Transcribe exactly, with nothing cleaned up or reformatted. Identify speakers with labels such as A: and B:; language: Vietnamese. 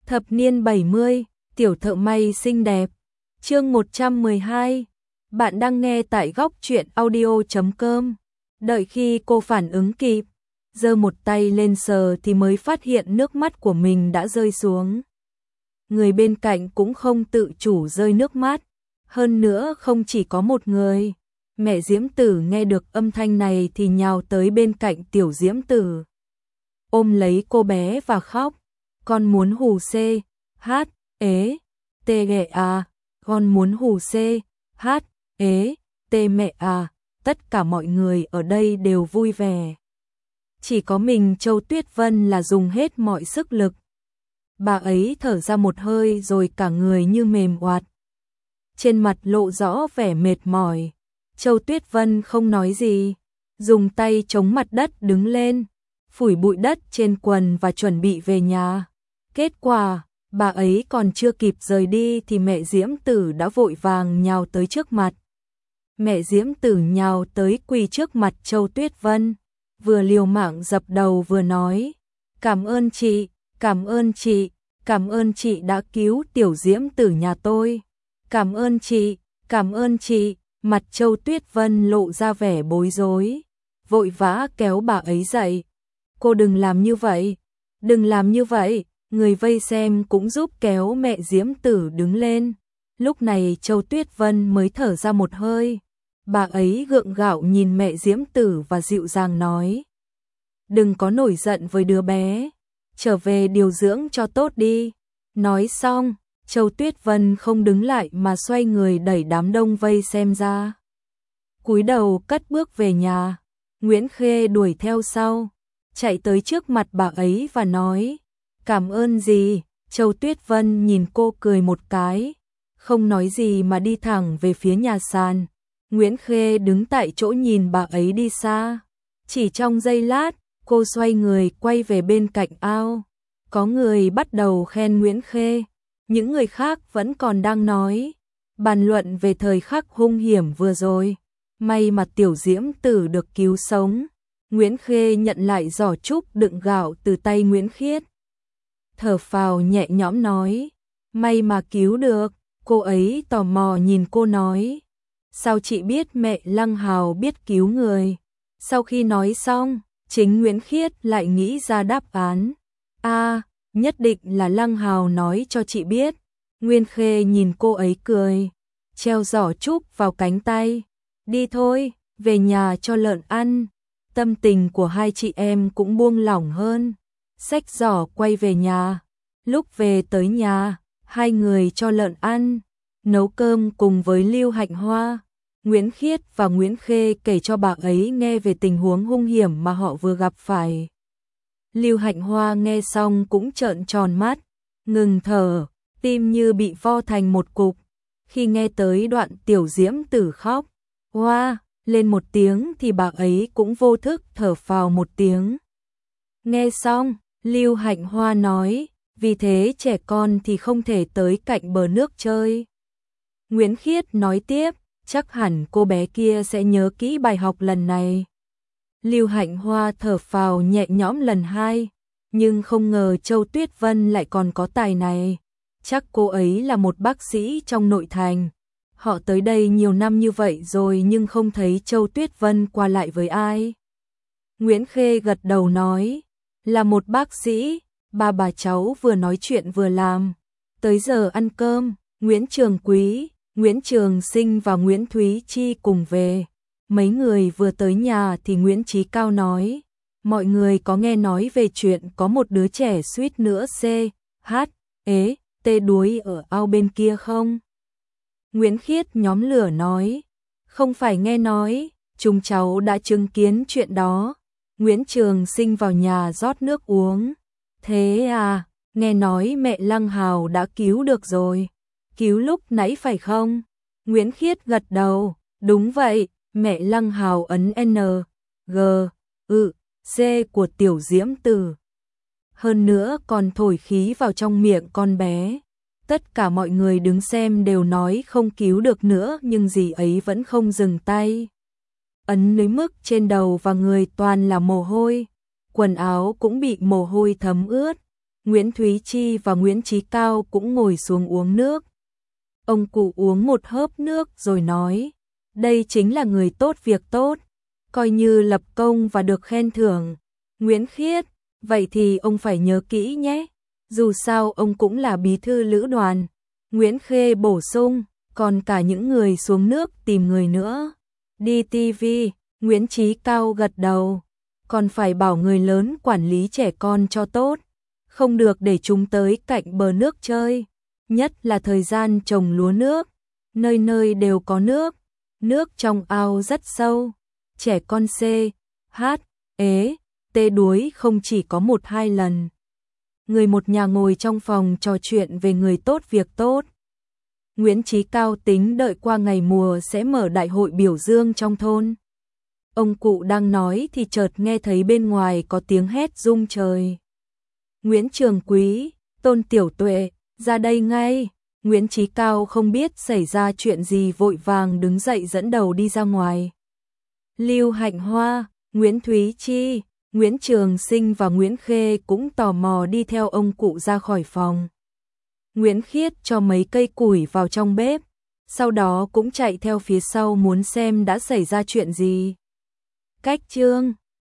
A: Thập niên bảy mươi, tiểu thợ may xinh đẹp. Chương một trăm mười hai. Bạn đang nghe tại góc truyện audio chấm com. Đợi khi cô phản ứng kịp, giơ một tay lên sờ thì mới phát hiện nước mắt của mình đã rơi xuống. Người bên cạnh cũng không tự chủ rơi nước mắt, hơn nữa không chỉ có một người. Mẹ Diễm Tử nghe được âm thanh này thì nhào tới bên cạnh tiểu Diễm Tử, ôm lấy cô bé và khóc. Con muốn hù xê, hát, ế, tê ghệ à, con muốn hù xê, hát, ế, tê mẹ à, tất cả mọi người ở đây đều vui vẻ. Chỉ có mình Châu Tuyết Vân là dùng hết mọi sức lực. Bà ấy thở ra một hơi rồi cả người như mềm oạt. Trên mặt lộ rõ vẻ mệt mỏi. Châu Tuyết Vân không nói gì, dùng tay chống mặt đất đứng lên, phủi bụi đất trên quần và chuẩn bị về nhà. Kết quả, bà ấy còn chưa kịp rời đi thì mẹ Diễm Tử đã vội vàng nhào tới trước mặt. Mẹ Diễm Tử nhào tới quỳ trước mặt Châu Tuyết Vân, vừa liều mạng dập đầu vừa nói: "Cảm ơn chị, cảm ơn chị, cảm ơn chị đã cứu tiểu Diễm Tử nhà tôi. Cảm ơn chị, cảm ơn chị." Mặt Châu Tuyết Vân lộ ra vẻ bối rối, vội vã kéo bà ấy dậy. "Cô đừng làm như vậy, đừng làm như vậy." Người vây xem cũng giúp kéo mẹ Diễm Tử đứng lên. Lúc này Châu Tuyết Vân mới thở ra một hơi. Bà ấy gượng gạo nhìn mẹ Diễm Tử và dịu dàng nói: "Đừng có nổi giận với đứa bé, trở về điều dưỡng cho tốt đi." Nói xong, Châu Tuyết Vân không đứng lại mà xoay người đẩy đám đông vây xem ra, cúi đầu cất bước về nhà. Nguyễn Khê đuổi theo sau, chạy tới trước mặt bà ấy và nói: "Cảm ơn gì?" Châu Tuyết Vân nhìn cô cười một cái, không nói gì mà đi thẳng về phía nhà sàn. Nguyễn Khê đứng tại chỗ nhìn bà ấy đi xa. Chỉ trong giây lát, cô xoay người quay về bên cạnh ao. Có người bắt đầu khen Nguyễn Khê, những người khác vẫn còn đang nói, bàn luận về thời khắc hung hiểm vừa rồi. May mà tiểu Diễm Tử được cứu sống. Nguyễn Khê nhận lại giỏ trúc đựng gạo từ tay Nguyễn Khiết, thở phào nhẹ nhõm nói: "May mà cứu được." Cô ấy tò mò nhìn cô nói: "Sao chị biết mẹ Lăng Hào biết cứu người?" Sau khi nói xong, chính Nguyễn Khiết lại nghĩ ra đáp án: "A, à, nhất định là Lăng Hào nói cho chị biết." Nguyên Khê nhìn cô ấy cười, treo giỏ trúc vào cánh tay: "Đi thôi, về nhà cho lợn ăn." Tâm tình của hai chị em cũng buông lỏng hơn, xách giỏ quay về nhà. Lúc về tới nhà, hai người cho lợn ăn, nấu cơm cùng với Lưu Hạnh Hoa. Nguyễn Khiết và Nguyễn Khê kể cho bà ấy nghe về tình huống hung hiểm mà họ vừa gặp phải. Lưu Hạnh Hoa nghe xong cũng trợn tròn mắt, ngừng thở, tim như bị vo thành một cục. Khi nghe tới đoạn tiểu Diễm Tử khóc hoa lên một tiếng thì bà ấy cũng vô thức thở phào một tiếng. Nghe xong, Lưu Hạnh Hoa nói: "Vì thế trẻ con thì không thể tới cạnh bờ nước chơi." Nguyễn Khiết nói tiếp: "Chắc hẳn cô bé kia sẽ nhớ kỹ bài học lần này." Lưu Hạnh Hoa thở phào nhẹ nhõm lần hai, nhưng không ngờ Châu Tuyết Vân lại còn có tài này. Chắc cô ấy là một bác sĩ trong nội thành. Họ tới đây nhiều năm như vậy rồi nhưng không thấy Châu Tuyết Vân qua lại với ai. Nguyễn Khê gật đầu nói: "Là một bác sĩ." Ba bà cháu vừa nói chuyện vừa làm. Tới giờ ăn cơm, Nguyễn Trường Quý, Nguyễn Trường Sinh và Nguyễn Thúy Chi cùng về. Mấy người vừa tới nhà thì Nguyễn Chí Cao nói: "Mọi người có nghe nói về chuyện có một đứa trẻ suýt nữa C, H, ế, tê đuối ở ao bên kia không?" Nguyễn Khiết nhóm lửa nói: "Không phải nghe nói, chúng cháu đã chứng kiến chuyện đó." Nguyễn Trường Sinh vào nhà rót nước uống. "Thế à, nghe nói mẹ Lăng Hào đã cứu được rồi. Cứu lúc nãy phải không?" Nguyễn Khiết gật đầu: "Đúng vậy, mẹ Lăng Hào ấn N, G, ư, C của tiểu Diễm Tử. Hơn nữa còn thổi khí vào trong miệng con bé." Tất cả mọi người đứng xem đều nói không cứu được nữa nhưng dì ấy vẫn không dừng tay. Ấn tới mức trên đầu và người toàn là mồ hôi, quần áo cũng bị mồ hôi thấm ướt. Nguyễn Thúy Chi và Nguyễn Chí Cao cũng ngồi xuống uống nước. Ông cụ uống một hớp nước rồi nói, đây chính là người tốt việc tốt, coi như lập công và được khen thưởng. Nguyễn Khiết, vậy thì ông phải nhớ kỹ nhé, dù sao ông cũng là bí thư lữ đoàn. Nguyễn Khê bổ sung, còn cả những người xuống nước tìm người nữa. Đi ti vi, Nguyễn Chí Cao gật đầu, còn phải bảo người lớn quản lý trẻ con cho tốt, không được để chúng tới cạnh bờ nước chơi, nhất là thời gian trồng lúa nước, nơi nơi đều có nước, nước trong ao rất sâu, trẻ con C, H, ế, tê đuối không chỉ có một hai lần. Người một nhà ngồi trong phòng trò chuyện về người tốt việc tốt. Nguyễn Chí Cao tính đợi qua ngày mùa sẽ mở đại hội biểu dương trong thôn. Ông cụ đang nói thì chợt nghe thấy bên ngoài có tiếng hét rung trời. Nguyễn Trường Quý, Tôn Tiểu Tuệ, ra đây ngay. Nguyễn Chí Cao không biết xảy ra chuyện gì vội vàng đứng dậy dẫn đầu đi ra ngoài. Lưu Hạnh Hoa, Nguyễn Thúy Chi, Nguyễn Trường Sinh và Nguyễn Khê cũng tò mò đi theo ông cụ ra khỏi phòng. Nguyễn Khiết cho mấy cây củi vào trong bếp, sau đó cũng chạy theo phía sau muốn xem đã xảy ra chuyện gì. Cách chương